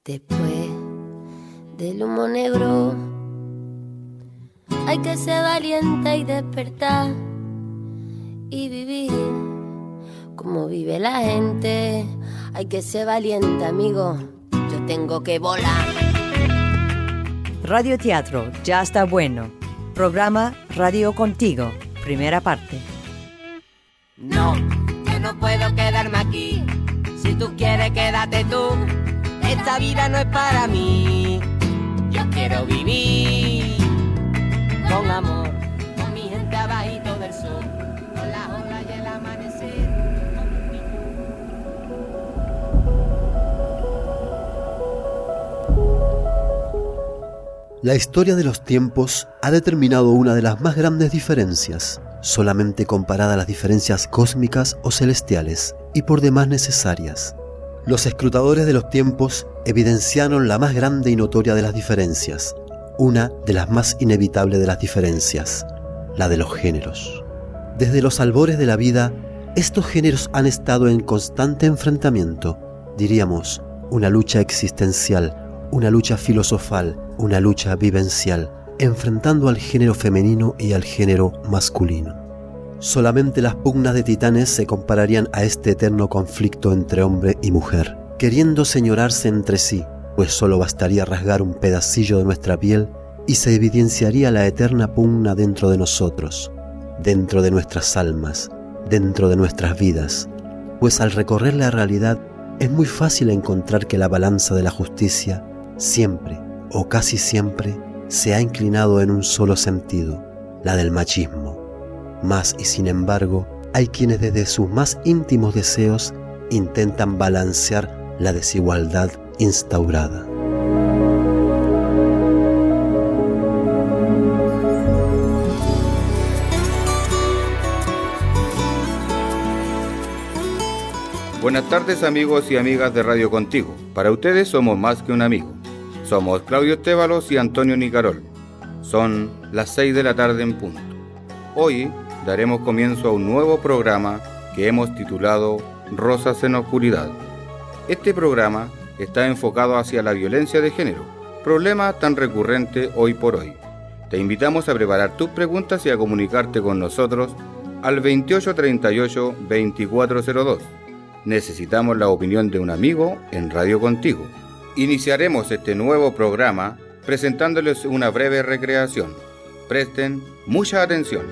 Después del humo negro hay que ser valiente y despertar y vivir como vive la gente. Hay que ser valiente, amigo, yo tengo que volar. Radio Teatro Ya Está Bueno. Programa Radio Contigo, primera parte. No, yo no puedo quedarme aquí. Si tú quieres, quédate tú. Esta vida no es para mí. Yo quiero vivir con amor, con mi gente abajito del sol, con las olas y el amanecer. La historia de los tiempos ha determinado una de las más grandes diferencias, solamente comparada a las diferencias cósmicas o celestiales, y por demás necesarias. Los escrutadores de los tiempos evidenciaron la más grande y notoria de las diferencias, una de las más inevitables de las diferencias, la de los géneros. Desde los albores de la vida, estos géneros han estado en constante enfrentamiento, diríamos, una lucha existencial, una lucha filosofal, una lucha vivencial, enfrentando al género femenino y al género masculino. Solamente las pugnas de titanes se compararían a este eterno conflicto entre hombre y mujer, queriendo señorarse entre sí, pues solo bastaría rasgar un pedacillo de nuestra piel y se evidenciaría la eterna pugna dentro de nosotros, dentro de nuestras almas, dentro de nuestras vidas, pues al recorrer la realidad es muy fácil encontrar que la balanza de la justicia siempre, o casi siempre, se ha inclinado en un solo sentido, la del machismo. Mas y sin embargo, hay quienes desde sus más íntimos deseos intentan balancear la desigualdad instaurada. Buenas tardes, amigos y amigas de Radio Contigo. Para ustedes somos más que un amigo. Somos Claudio Estévalos y Antonio Nicarol. Son las 6 de la tarde en punto. Hoy daremos comienzo a un nuevo programa que hemos titulado Rosas en Oscuridad. Este programa está enfocado hacia la violencia de género, problema tan recurrente hoy por hoy. Te invitamos a preparar tus preguntas y a comunicarte con nosotros al 2838 2402. Necesitamos la opinión de un amigo en Radio Contigo. Iniciaremos este nuevo programa presentándoles una breve recreación. Presten mucha atención.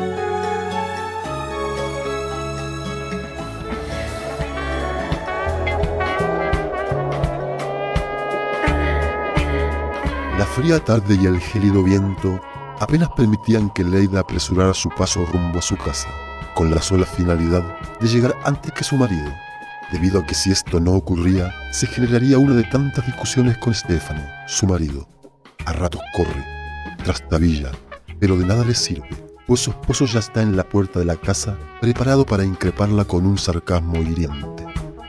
La fría tarde y el gélido viento apenas permitían que Leida apresurara su paso rumbo a su casa, con la sola finalidad de llegar antes que su marido, debido a que si esto no ocurría, se generaría una de tantas discusiones con Stefano, su marido. A ratos corre, trastabilla, pero de nada le sirve, pues su esposo ya está en la puerta de la casa, preparado para increparla con un sarcasmo hiriente.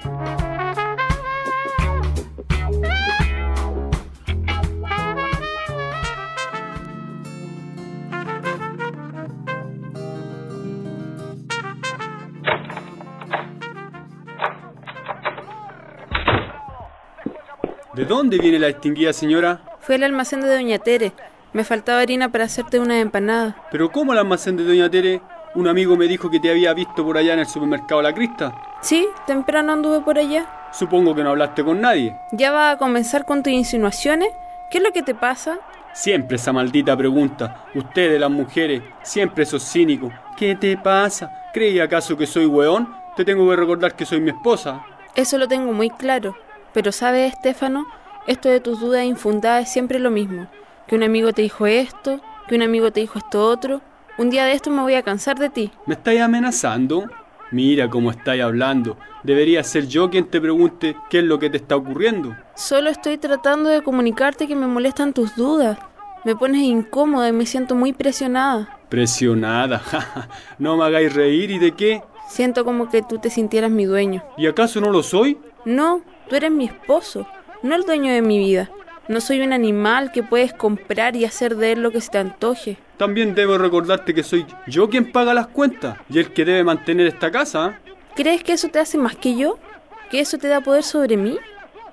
¿De dónde viene la distinguida señora? Fue al almacén de Doña Tere. Me faltaba harina para hacerte una empanada. ¿Pero cómo el almacén de Doña Tere? Un amigo me dijo que te había visto por allá en el supermercado La Crista. Sí, temprano anduve por allá. Supongo que no hablaste con nadie. ¿Ya vas a comenzar con tus insinuaciones? ¿Qué es lo que te pasa? Siempre esa maldita pregunta. Ustedes, las mujeres, siempre sos cínicos. ¿Qué te pasa? ¿Creí acaso que soy hueón? Te tengo que recordar que soy mi esposa. Eso lo tengo muy claro. Pero ¿sabes, Stefano? Esto de tus dudas infundadas es siempre lo mismo. Que un amigo te dijo esto, que un amigo te dijo esto otro. Un día de esto me voy a cansar de ti. ¿Me estáis amenazando? Mira cómo estáis hablando. Debería ser yo quien te pregunte qué es lo que te está ocurriendo. Solo estoy tratando de comunicarte que me molestan tus dudas. Me pones incómoda y me siento muy presionada. ¿Presionada? No me hagáis reír. ¿Y de qué? Siento como que tú te sintieras mi dueño. ¿Y acaso no lo soy? No, tú eres mi esposo, no el dueño de mi vida. No soy un animal que puedes comprar y hacer de él lo que se te antoje. También debo recordarte que soy yo quien paga las cuentas y el que debe mantener esta casa. ¿Crees que eso te hace más que yo? ¿Que eso te da poder sobre mí?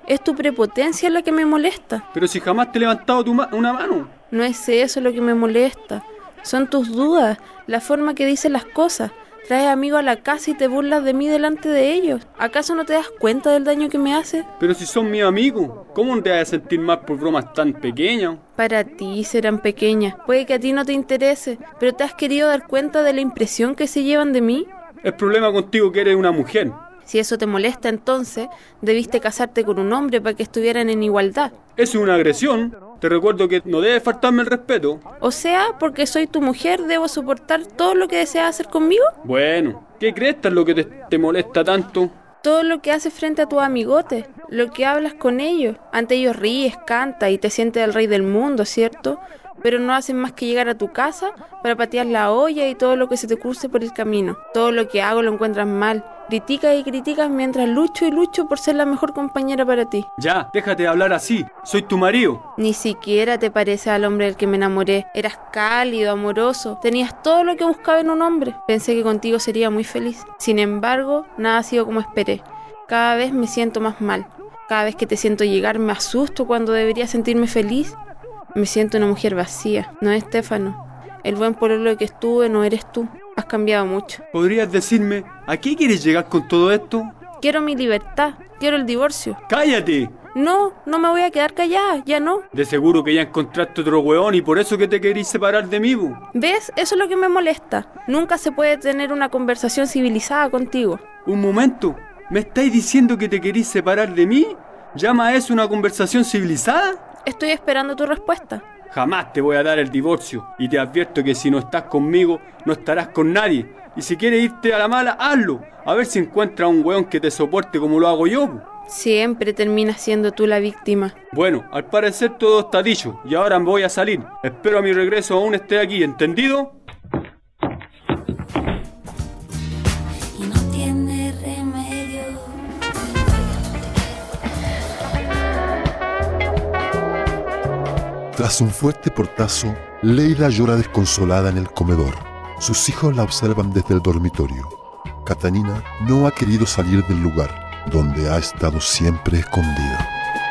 Es tu prepotencia la que me molesta. Pero si jamás te he levantado una mano. No es eso lo que me molesta. Son tus dudas, la forma que dices las cosas. Traes amigos a la casa y te burlas de mí delante de ellos. ¿Acaso no te das cuenta del daño que me hace? Pero si son mis amigos, ¿cómo no te vas a sentir mal por bromas tan pequeñas? Para ti serán pequeñas. Puede que a ti no te interese, pero ¿te has querido dar cuenta de la impresión que se llevan de mí? El problema contigo que eres una mujer. Si eso te molesta, entonces debiste casarte con un hombre para que estuvieran en igualdad. Eso es una agresión. Te recuerdo que no debes faltarme el respeto. O sea, porque soy tu mujer, ¿debo soportar todo lo que deseas hacer conmigo? Bueno, ¿qué crees que es lo que te molesta tanto? Todo lo que haces frente a tus amigotes, lo que hablas con ellos. Ante ellos ríes, cantas y te sientes el rey del mundo, ¿cierto? Pero no hacen más que llegar a tu casa para patear la olla y todo lo que se te cruce por el camino. Todo lo que hago lo encuentras mal. Criticas y criticas mientras lucho y lucho por ser la mejor compañera para ti. Ya, déjate de hablar así. Soy tu marido. Ni siquiera te pareces al hombre del que me enamoré. Eras cálido, amoroso. Tenías todo lo que buscaba en un hombre. Pensé que contigo sería muy feliz. Sin embargo, nada ha sido como esperé. Cada vez me siento más mal. Cada vez que te siento llegar me asusto cuando debería sentirme feliz. Me siento una mujer vacía. No es Stefano. El buen pololo que estuve no eres tú. Has cambiado mucho. ¿Podrías decirme a qué quieres llegar con todo esto? Quiero mi libertad. Quiero el divorcio. ¡Cállate! No me voy a quedar callada. Ya no. De seguro que ya encontraste otro hueón y por eso que te querís separar de mí, bu. ¿Ves? Eso es lo que me molesta. Nunca se puede tener una conversación civilizada contigo. Un momento. ¿Me estáis diciendo que te querís separar de mí? ¿Llama a eso una conversación civilizada? Estoy esperando tu respuesta. Jamás te voy a dar el divorcio y te advierto que si no estás conmigo, no estarás con nadie. Y si quieres irte a la mala, hazlo. A ver si encuentras un weón que te soporte como lo hago yo. Siempre terminas siendo tú la víctima. Bueno, al parecer todo está dicho y ahora me voy a salir. Espero a mi regreso aún esté aquí, ¿entendido? Y no tiene remedio. Tras un fuerte portazo, Leila llora desconsolada en el comedor. Sus hijos la observan desde el dormitorio. Catalina no ha querido salir del lugar, donde ha estado siempre escondida.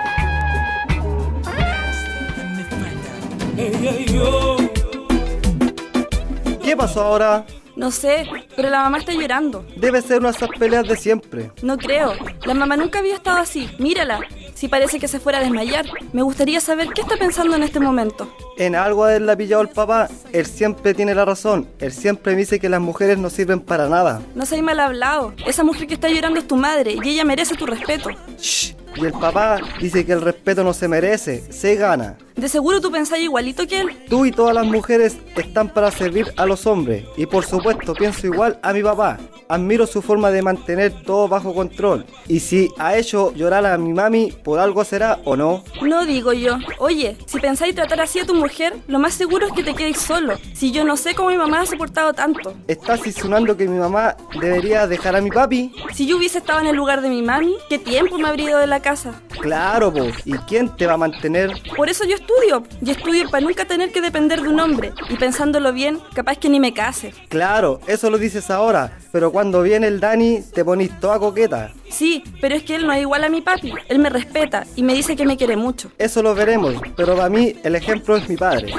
¿Qué pasó ahora? No sé, pero la mamá está llorando. Debe ser una de esas peleas de siempre. No creo. La mamá nunca había estado así. Mírala. Si parece que se fuera a desmayar. Me gustaría saber qué está pensando en este momento. En algo a él le ha pillado el papá. Él siempre tiene la razón. Él siempre me dice que las mujeres no sirven para nada. No seas mal hablado. Esa mujer que está llorando es tu madre y ella merece tu respeto. Shh. Y el papá dice que el respeto no se merece, se gana. De seguro tú pensás igualito que él. Tú y todas las mujeres están para servir a los hombres. Y por supuesto pienso igual a mi papá. Admiro su forma de mantener todo bajo control. Y si ha hecho llorar a mi mami, por algo será o no. No digo yo. Oye, si pensáis tratar así a tu mujer, lo más seguro es que te quedéis solo. Si yo no sé cómo mi mamá ha soportado tanto. ¿Estás insinuando que mi mamá debería dejar a mi papi? Si yo hubiese estado en el lugar de mi mami, ¿qué tiempo me habría ido de la casa? Claro, po. ¿Y quién te va a mantener? Por eso yo estudio. Yo estudio para nunca tener que depender de un hombre. Y pensándolo bien, capaz que ni me case. Claro, eso lo dices ahora. Pero cuando viene el Dani, te ponís toda coqueta. Sí, pero es que él no es igual a mi papi. Él me respeta y me dice que me quiere mucho. Eso lo veremos, pero para mí el ejemplo es mi padre.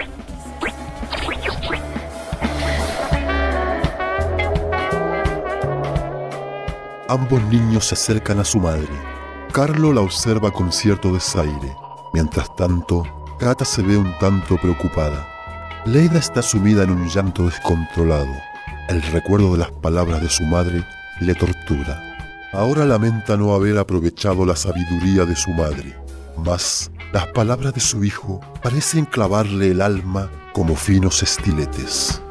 Ambos niños se acercan a su madre. Carlo la observa con cierto desaire. Mientras tanto, Cata se ve un tanto preocupada. Leila está sumida en un llanto descontrolado. El recuerdo de las palabras de su madre le tortura. Ahora lamenta no haber aprovechado la sabiduría de su madre. Mas las palabras de su hijo parecen clavarle el alma como finos estiletes.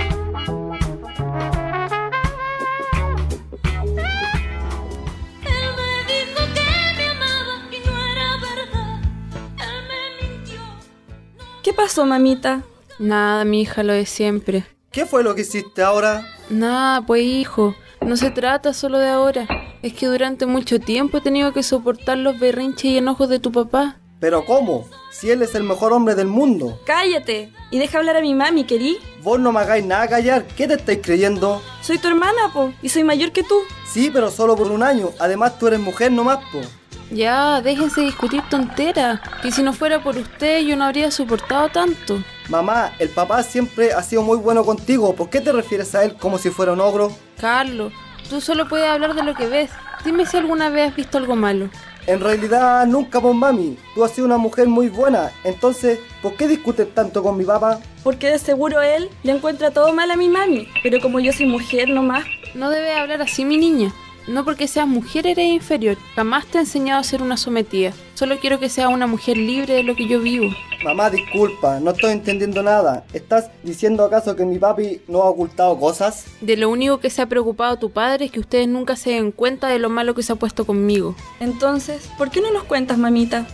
¿Qué pasó, mamita? Nada, mi hija, lo de siempre. ¿Qué fue lo que hiciste ahora? Nada, pues hijo, no se trata solo de ahora. Es que durante mucho tiempo he tenido que soportar los berrinches y enojos de tu papá. ¿Pero cómo? Si él es el mejor hombre del mundo. ¡Cállate! Y deja hablar a mi mami, ¿querí? Vos no me hagáis nada callar. ¿Qué te estáis creyendo? Soy tu hermana, po, y soy mayor que tú. Sí, pero solo por un año. Además tú eres mujer nomás, po. Ya, déjense discutir tonteras, que si no fuera por usted yo no habría soportado tanto. Mamá, el papá siempre ha sido muy bueno contigo. ¿Por qué te refieres a él como si fuera un ogro? Carlos, tú solo puedes hablar de lo que ves. Dime si alguna vez has visto algo malo. En realidad nunca, pues mami. Tú has sido una mujer muy buena. Entonces, ¿por qué discutes tanto con mi papá? Porque de seguro él le encuentra todo mal a mi mami. Pero como yo soy mujer nomás. No debes hablar así, mi niña. No porque seas mujer eres inferior. Jamás te he enseñado a ser una sometida. Solo quiero que seas una mujer libre de lo que yo vivo. Mamá, disculpa, no estoy entendiendo nada. ¿Estás diciendo acaso que mi papi no ha ocultado cosas? De lo único que se ha preocupado tu padre es que ustedes nunca se den cuenta de lo malo que se ha puesto conmigo. Entonces, ¿por qué no nos cuentas, mamita?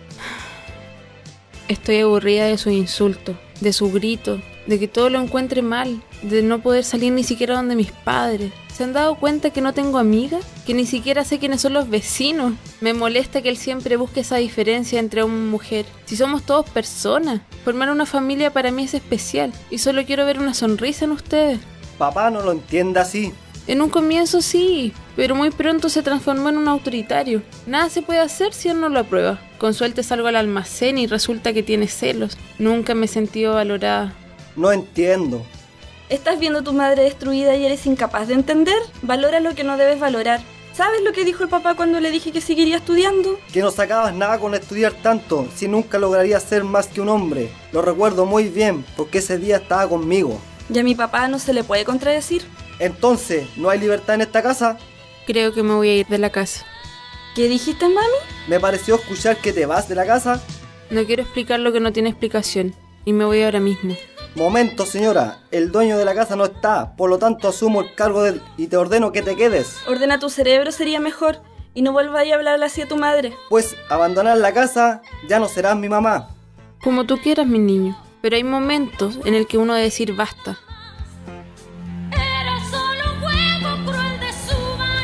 Estoy aburrida de sus insultos, de sus gritos, de que todo lo encuentre mal, de no poder salir ni siquiera donde mis padres. ¿Se han dado cuenta que no tengo amigas? Que ni siquiera sé quiénes son los vecinos. Me molesta que él siempre busque esa diferencia entre hombre y mujer. Si somos todos personas, formar una familia para mí es especial y solo quiero ver una sonrisa en ustedes. Papá no lo entiende así. En un comienzo sí, pero muy pronto se transformó en un autoritario. Nada se puede hacer si él no lo aprueba. Con suerte salgo al almacén y resulta que tiene celos. Nunca me he sentido valorada. No entiendo. ¿Estás viendo a tu madre destruida y eres incapaz de entender? Valora lo que no debes valorar. ¿Sabes lo que dijo el papá cuando le dije que seguiría estudiando? Que no sacabas nada con estudiar tanto, si nunca lograrías ser más que un hombre. Lo recuerdo muy bien, porque ese día estaba conmigo. Y a mi papá no se le puede contradecir. Entonces, ¿no hay libertad en esta casa? Creo que me voy a ir de la casa. ¿Qué dijiste, mami? Me pareció escuchar que te vas de la casa. No quiero explicar lo que no tiene explicación, y me voy ahora mismo. Momento, señora, el dueño de la casa no está, por lo tanto asumo el cargo de él y te ordeno que te quedes. Ordena tu cerebro sería mejor y no vuelvas a hablarle así a tu madre. Pues abandonar la casa, ya no serás mi mamá. Como tú quieras, mi niño, pero hay momentos en el que uno debe decir basta. Era solo un juego cruel de su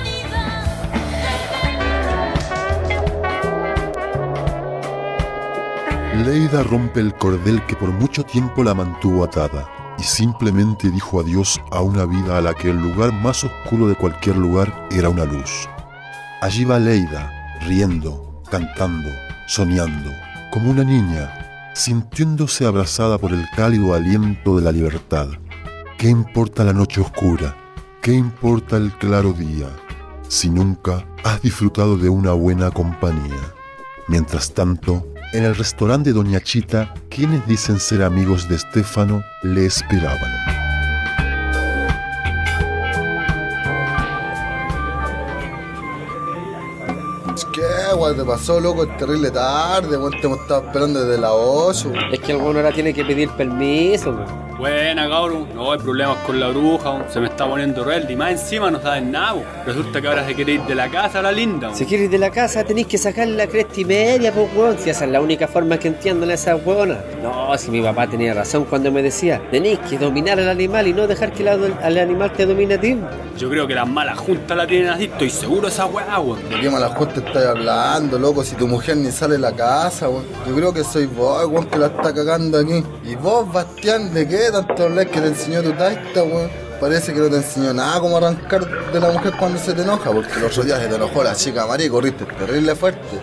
vanidad. Leida rompe el cordel que por mucho tiempo la mantuvo atada y simplemente dijo adiós a una vida a la que el lugar más oscuro de cualquier lugar era una luz. Allí va Leida, riendo, cantando, soñando, como una niña, sintiéndose abrazada por el cálido aliento de la libertad. ¿Qué importa la noche oscura? ¿Qué importa el claro día? Si nunca has disfrutado de una buena compañía. Mientras tanto, en el restaurante de Doña Chita, quienes dicen ser amigos de Stefano le esperaban. ¿Qué, weón? Te pasó, loco, es terrible tarde, weón, te hemos estado esperando desde las 8. Es que el weón ahora tiene que pedir permiso, weón. Buena, cabrón, no hay problemas con la bruja, weón. Se me está poniendo rebelde y más encima no saben nada, weón. Resulta que ahora se quiere ir de la casa, la linda, weón. Si quieres ir de la casa tenéis que sacarle la cresta y media, pues, weón. Si esa es la única forma que entiendan a esas weonas. No, si mi papá tenía razón cuando me decía, tenéis que dominar al animal y no dejar que al animal te domine a ti. Yo creo que las malas juntas la tienen así, estoy seguro de esa weá, weón. ¿De qué malas juntas estás hablando, loco? Si tu mujer ni sale de la casa, weón. Yo creo que soy vos, weón, que la está cagando aquí. Y vos, Bastián, ¿de qué tanto hablas que te enseñó tu taita, weón? Parece que no te enseñó nada cómo arrancar de la mujer cuando se te enoja, porque los otros días se te enojó la chica María y corriste terrible fuerte.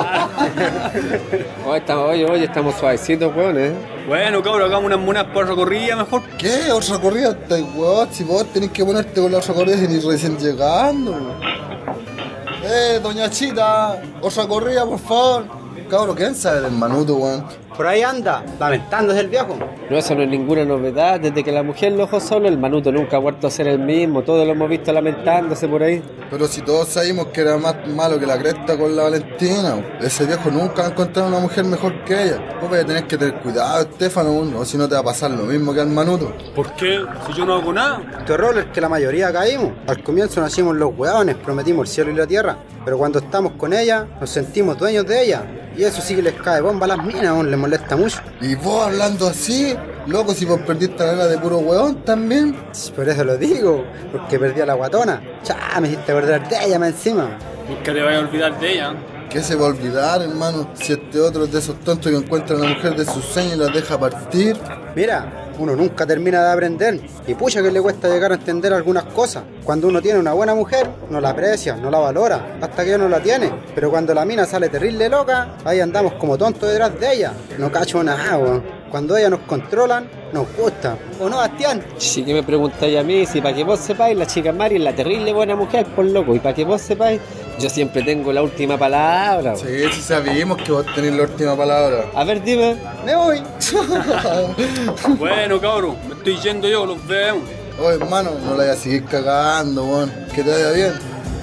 Oye, estamos suavecitos, weón, Bueno, cabrón, hagamos unas monas por recorrida mejor. ¿Qué? ¿Otra corrida? Weón, si vos tenés que ponerte con la otra corrida y recién llegando, weón. Doña Chita, otra corrida, por favor. Cabrón, ¿quién sabe del manuto, weón? Por ahí anda, lamentándose el viejo. No, eso no es ninguna novedad. Desde que la mujer lo dejó solo, el manuto nunca ha vuelto a ser el mismo. Todos lo hemos visto lamentándose por ahí. Pero si todos sabemos que era más malo que la cresta con la Valentina, ese viejo nunca va a encontrar una mujer mejor que ella. Vos vas a tener que tener cuidado, Estefano, o si no te va a pasar lo mismo que al manuto. ¿Por qué? Si yo no hago nada. Tu error es que la mayoría caímos. Al comienzo nacimos los hueones, prometimos el cielo y la tierra. Pero cuando estamos con ella, nos sentimos dueños de ella. Y eso sí que les cae bomba a las minas, les molesta mucho. ¿Y vos hablando así? Loco, si vos perdiste la nena de puro hueón también. Por eso lo digo, porque perdí a la guatona. Chá, me hiciste perder de ella más encima. Nunca te vayas a olvidar de ella. ¿Qué se va a olvidar, hermano? Si este otro es de esos tontos que encuentran a la mujer de sus sueños y la deja partir. Mira, Uno nunca termina de aprender y pucha que le cuesta llegar a entender algunas cosas. Cuando uno tiene una buena mujer, no la aprecia, no la valora, hasta que uno la tiene. Pero cuando la mina sale terrible loca, ahí andamos como tontos detrás de ella. No cacho nada, weón. Cuando ellas nos controlan, nos gusta. ¿O no, Bastián? Sí, que me preguntáis a mí, si para que vos sepáis, la chica Mari es la terrible buena mujer, por loco. Y para que vos sepáis, yo siempre tengo la última palabra. Sí, sí sabemos que vos tenés la última palabra. A ver, dime. Me voy. Bueno, cabrón, me estoy yendo yo, los vemos. Oye, hermano, no la vayas a seguir cagando, weón. Que te vaya bien.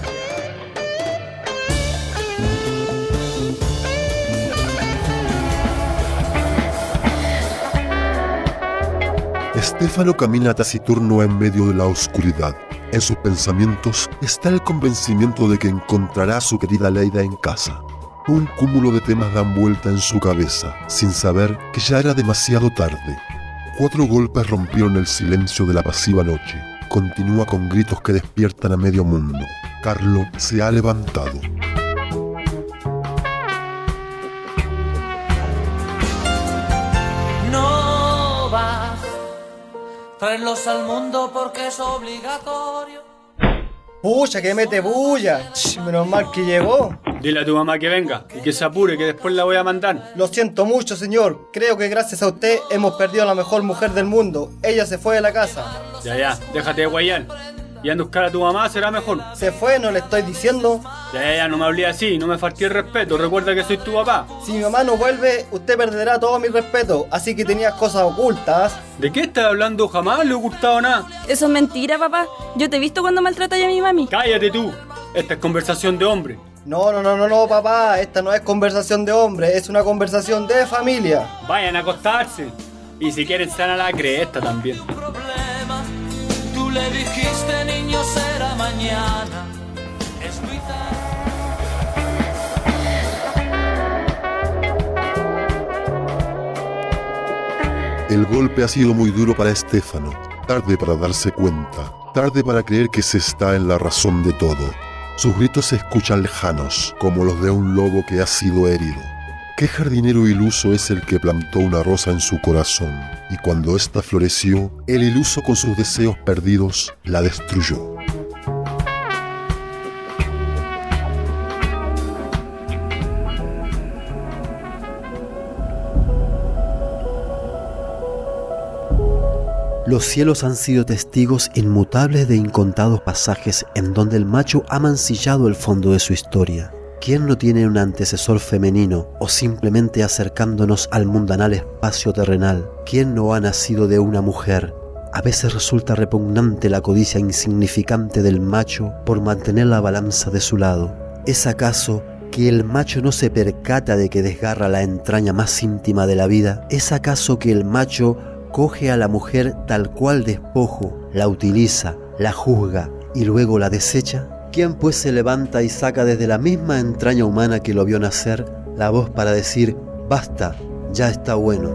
Estéfano camina taciturno en medio de la oscuridad. En sus pensamientos está el convencimiento de que encontrará a su querida Leida en casa. Un cúmulo de temas dan vuelta en su cabeza, sin saber que ya era demasiado tarde. 4 golpes rompieron el silencio de la pasiva noche. Continúa con gritos que despiertan a medio mundo. Carlo se ha levantado. No vas traerlos al mundo porque es obligatorio. Pucha, que mete bulla. Menos mal que llegó. Dile a tu mamá que venga y que se apure, que después la voy a mandar. Lo siento mucho, señor. Creo que gracias a usted hemos perdido a la mejor mujer del mundo. Ella se fue de la casa. Ya, déjate de guayar. Y anda a buscar a tu mamá, será mejor. Se fue, no le estoy diciendo. Ya, no me hablé así, no me falté el respeto. Recuerda que soy tu papá. Si mi mamá no vuelve, usted perderá todo mi respeto. Así que tenías cosas ocultas. ¿De qué estás hablando? Jamás le he ocultado nada. Eso es mentira, papá. Yo te he visto cuando maltratas a mi mami. Cállate tú. Esta es conversación de hombre. No, papá. Esta no es conversación de hombre. Es una conversación de familia. Vayan a acostarse. Y si quieren, se van a la cresta también. Tú le dijiste, niño, será mañana. Es muy tarde. El golpe ha sido muy duro para Estéfano. Tarde para darse cuenta. Tarde para creer que se está en la razón de todo. Sus gritos se escuchan lejanos, como los de un lobo que ha sido herido. ¿Qué jardinero iluso es el que plantó una rosa en su corazón? Y cuando ésta floreció, el iluso con sus deseos perdidos la destruyó. Los cielos han sido testigos inmutables de incontados pasajes en donde el macho ha mancillado el fondo de su historia. ¿Quién no tiene un antecesor femenino o simplemente acercándonos al mundanal espacio terrenal? ¿Quién no ha nacido de una mujer? A veces resulta repugnante la codicia insignificante del macho por mantener la balanza de su lado. ¿Es acaso que el macho no se percata de que desgarra la entraña más íntima de la vida? ¿Es acaso que el macho coge a la mujer tal cual despojo, la utiliza, la juzga y luego la desecha? ¿Quién pues se levanta y saca desde la misma entraña humana que lo vio nacer la voz para decir, basta, ya está bueno?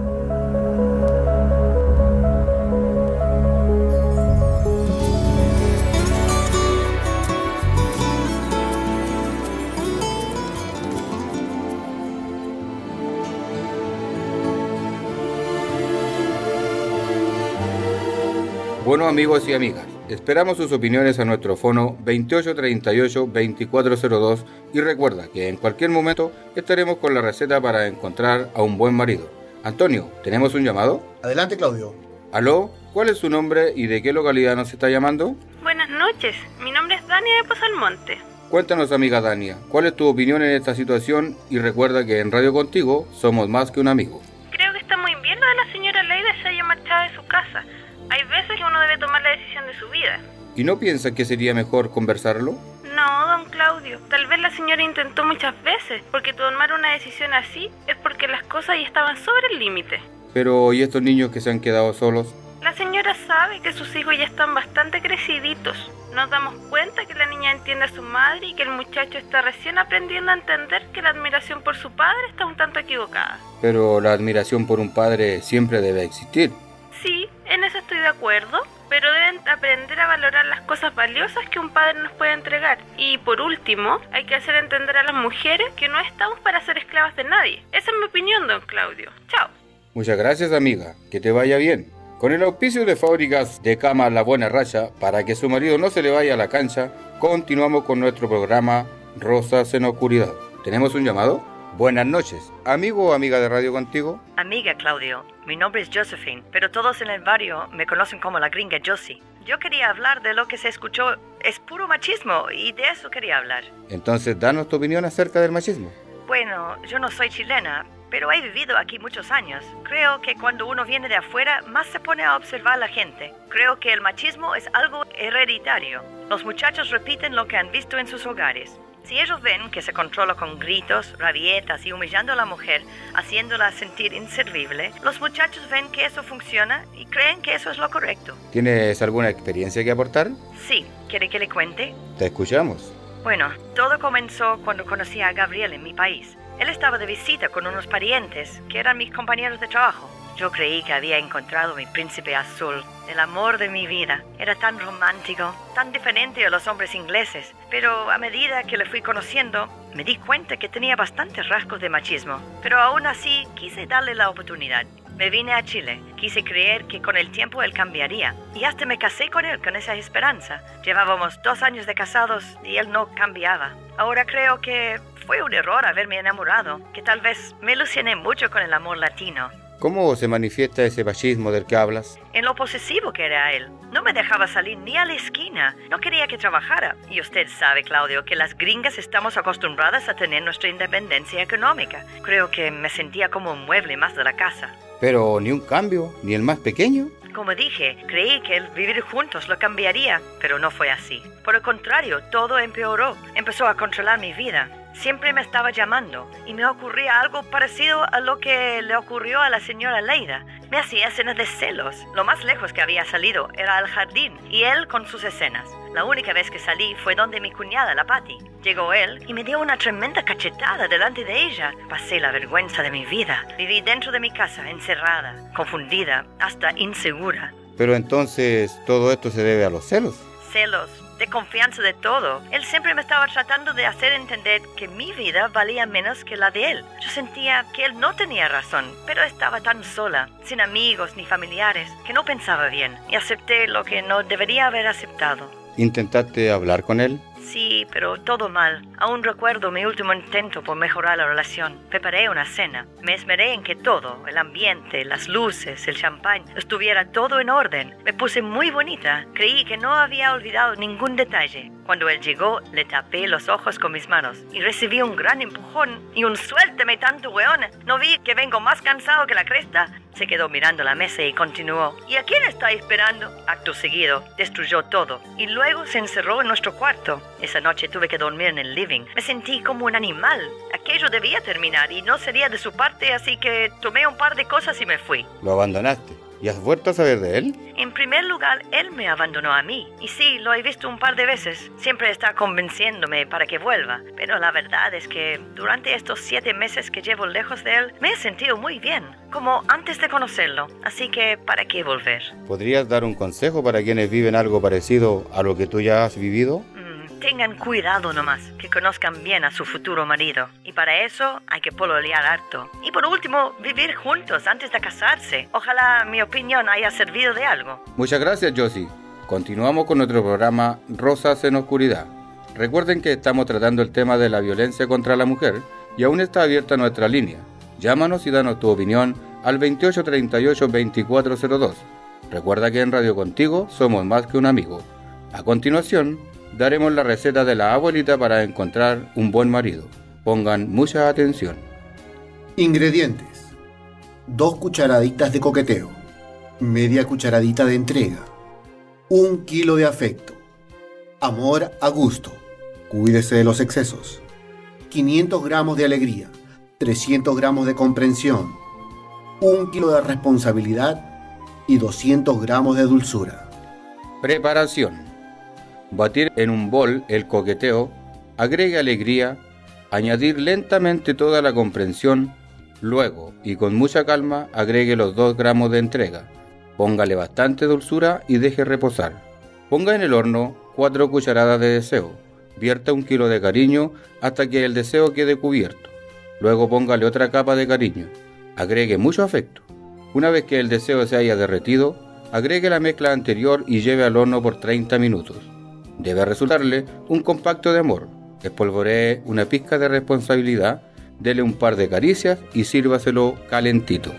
Bueno, amigos y amigas, esperamos sus opiniones a nuestro fono 2838-2402 y recuerda que en cualquier momento estaremos con la receta para encontrar a un buen marido. Antonio, ¿tenemos un llamado? Adelante, Claudio. ¿Aló? ¿Cuál es su nombre y de qué localidad nos está llamando? Buenas noches, mi nombre es Dania de Pozalmonte. Cuéntanos, amiga Dania, ¿cuál es tu opinión en esta situación? Y recuerda que en Radio Contigo somos más que un amigo. Creo que está muy bien lo de la señora Leida se haya marchado de su casa. Hay veces que uno debe tomar la decisión de su vida. ¿Y no piensa que sería mejor conversarlo? No, don Claudio. Tal vez la señora intentó muchas veces, porque tomar una decisión así es porque las cosas ya estaban sobre el límite. Pero, ¿y estos niños que se han quedado solos? La señora sabe que sus hijos ya están bastante creciditos. Nos damos cuenta que la niña entiende a su madre y que el muchacho está recién aprendiendo a entender que la admiración por su padre está un tanto equivocada. Pero la admiración por un padre siempre debe existir. Sí, en eso estoy de acuerdo, pero deben aprender a valorar las cosas valiosas que un padre nos puede entregar. Y por último, hay que hacer entender a las mujeres que no estamos para ser esclavas de nadie. Esa es mi opinión, don Claudio. Chao. Muchas gracias, amiga. Que te vaya bien. Con el auspicio de Fábricas de Cama La Buena Racha, para que su marido no se le vaya a la cancha, continuamos con nuestro programa Rosas en Oscuridad. ¿Tenemos un llamado? Buenas noches, amigo o amiga de Radio Contigo. Amiga Claudio, mi nombre es Josephine, pero todos en el barrio me conocen como la gringa Josie. Yo quería hablar de lo que se escuchó, es puro machismo, y de eso quería hablar. Entonces, danos tu opinión acerca del machismo. Bueno, yo no soy chilena, pero he vivido aquí muchos años. Creo que cuando uno viene de afuera, más se pone a observar a la gente. Creo que el machismo es algo hereditario. Los muchachos repiten lo que han visto en sus hogares. Si ellos ven que se controla con gritos, rabietas y humillando a la mujer, haciéndola sentir inservible, los muchachos ven que eso funciona y creen que eso es lo correcto. ¿Tienes alguna experiencia que aportar? Sí, ¿quiere que le cuente? Te escuchamos. Bueno, todo comenzó cuando conocí a Gabriel en mi país. Él estaba de visita con unos parientes que eran mis compañeros de trabajo. Yo creí que había encontrado mi príncipe azul, el amor de mi vida. Era tan romántico, tan diferente a los hombres ingleses. Pero a medida que le fui conociendo, me di cuenta que tenía bastantes rasgos de machismo. Pero aún así, quise darle la oportunidad. Me vine a Chile. Quise creer que con el tiempo él cambiaría. Y hasta me casé con él con esa esperanza. Llevábamos 2 años de casados y él no cambiaba. Ahora creo que fue un error haberme enamorado, que tal vez me ilusioné mucho con el amor latino. ¿Cómo se manifiesta ese machismo del que hablas? En lo posesivo que era él. No me dejaba salir ni a la esquina. No quería que trabajara. Y usted sabe, Claudio, que las gringas estamos acostumbradas a tener nuestra independencia económica. Creo que me sentía como un mueble más de la casa. Pero ni un cambio, ni el más pequeño. Como dije, creí que el vivir juntos lo cambiaría, pero no fue así. Por el contrario, todo empeoró. Empezó a controlar mi vida. Siempre me estaba llamando y me ocurría algo parecido a lo que le ocurrió a la señora Leida. Me hacía escenas de celos. Lo más lejos que había salido era al jardín y él con sus escenas. La única vez que salí fue donde mi cuñada, la Patty. Llegó él y me dio una tremenda cachetada delante de ella. Pasé la vergüenza de mi vida. Viví dentro de mi casa, encerrada, confundida, hasta insegura. Pero entonces, ¿todo esto se debe a los celos? Celos, de confianza, de todo. Él siempre me estaba tratando de hacer entender que mi vida valía menos que la de él. Yo sentía que él no tenía razón, pero estaba tan sola, sin amigos ni familiares, que no pensaba bien y acepté lo que no debería haber aceptado. ¿Intentaste hablar con él? Sí, pero todo mal. Aún recuerdo mi último intento por mejorar la relación. Preparé una cena. Me esmeré en que todo, el ambiente, las luces, el champán, estuviera todo en orden. Me puse muy bonita. Creí que no había olvidado ningún detalle. Cuando él llegó, le tapé los ojos con mis manos y recibí un gran empujón y un suéltame tanto, weona. ¿No vi que vengo más cansado que la cresta? Se quedó mirando la mesa y continuó. ¿Y a quién está esperando? Acto seguido, destruyó todo y luego se encerró en nuestro cuarto. Esa noche tuve que dormir en el living. Me sentí como un animal. Aquello debía terminar y no sería de su parte, así que tomé un par de cosas y me fui. ¿Lo abandonaste? ¿Y has vuelto a saber de él? En primer lugar, él me abandonó a mí. Y sí, lo he visto un par de veces. Siempre está convenciéndome para que vuelva. Pero la verdad es que durante estos 7 meses que llevo lejos de él, me he sentido muy bien, como antes de conocerlo. Así que, ¿para qué volver? ¿Podrías dar un consejo para quienes viven algo parecido a lo que tú ya has vivido? Tengan cuidado nomás, que conozcan bien a su futuro marido. Y para eso hay que pololear harto. Y por último, vivir juntos antes de casarse. Ojalá mi opinión haya servido de algo. Muchas gracias, Josie. Continuamos con nuestro programa Rosas en Oscuridad. Recuerden que estamos tratando el tema de la violencia contra la mujer y aún está abierta nuestra línea. Llámanos y danos tu opinión al 2838-2402. Recuerda que en Radio Contigo somos más que un amigo. A continuación, daremos la receta de la abuelita para encontrar un buen marido. Pongan mucha atención. Ingredientes: 2 cucharaditas de coqueteo, media cucharadita de entrega, 1 kilo de afecto, amor a gusto, cuídese de los excesos, 500 gramos de alegría, 300 gramos de comprensión, 1 kilo de responsabilidad y 200 gramos de dulzura. Preparación: batir en un bol el coqueteo, agregue alegría, añadir lentamente toda la comprensión, luego, y con mucha calma, agregue los 2 gramos de entrega, póngale bastante dulzura y deje reposar. Ponga en el horno 4 cucharadas de deseo, vierta 1 kilo de cariño hasta que el deseo quede cubierto, luego póngale otra capa de cariño, agregue mucho afecto. Una vez que el deseo se haya derretido, agregue la mezcla anterior y lleve al horno por 30 minutos. Debe resultarle un compacto de amor. Espolvoree una pizca de responsabilidad, dele un par de caricias y sírvaselo calentito.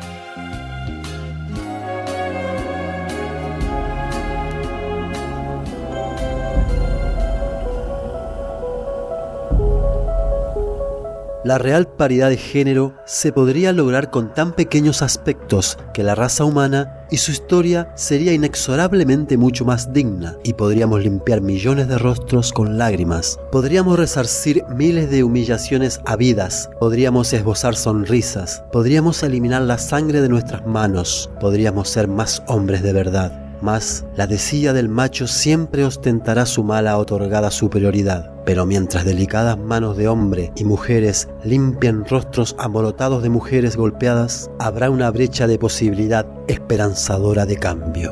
La real paridad de género se podría lograr con tan pequeños aspectos que la raza humana y su historia sería inexorablemente mucho más digna y podríamos limpiar millones de rostros con lágrimas. Podríamos resarcir miles de humillaciones habidas, podríamos esbozar sonrisas, podríamos eliminar la sangre de nuestras manos, podríamos ser más hombres de verdad. Mas la decilla del macho siempre ostentará su mala otorgada superioridad. Pero mientras delicadas manos de hombre y mujeres limpien rostros amorotados de mujeres golpeadas, habrá una brecha de posibilidad esperanzadora de cambio.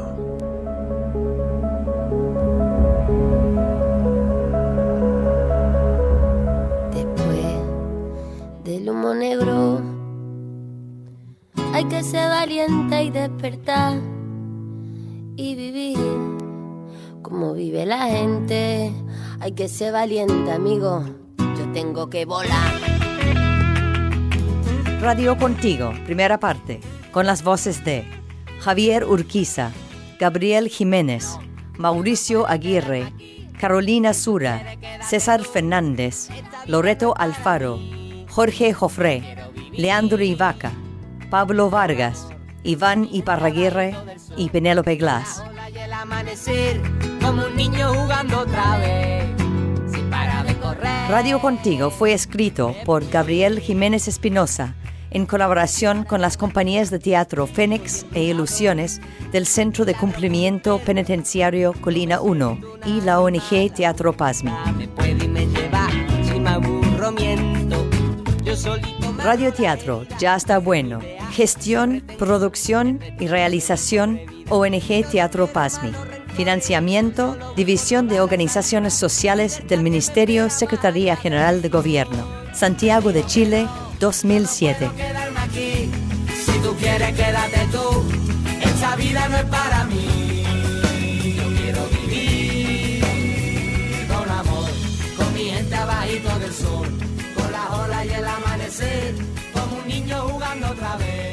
Después del humo negro, hay que ser valiente y despertar y vivir como vive la gente. Hay que ser valiente, amigo. Yo tengo que volar. Radio Contigo, primera parte, con las voces de Javier Urquiza, Gabriel Jiménez, Mauricio Aguirre, Carolina Sura, César Fernández, Loreto Alfaro, Jorge Jofré, Leandro Ivaca, Pablo Vargas, Iván Iparraguirre y Penélope Glass. Como un niño jugando otra vez, sin parar de correr. Radio Contigo fue escrito por Gabriel Jiménez Espinosa en colaboración con las compañías de teatro Fénix e Ilusiones del Centro de Cumplimiento Penitenciario Colina 1 y la ONG Teatro Pasmi. Radio Teatro Ya Está Bueno. Gestión, producción y realización ONG Teatro Pasmi. Financiamiento, División de Organizaciones Sociales del Ministerio Secretaría General de Gobierno. Santiago de Chile, 2007. Si tú quieres, quédate tú. Esta vida no es para mí. Yo quiero vivir con amor, con mi gente abajito del sol, con las olas y el amanecer, como un niño jugando otra vez.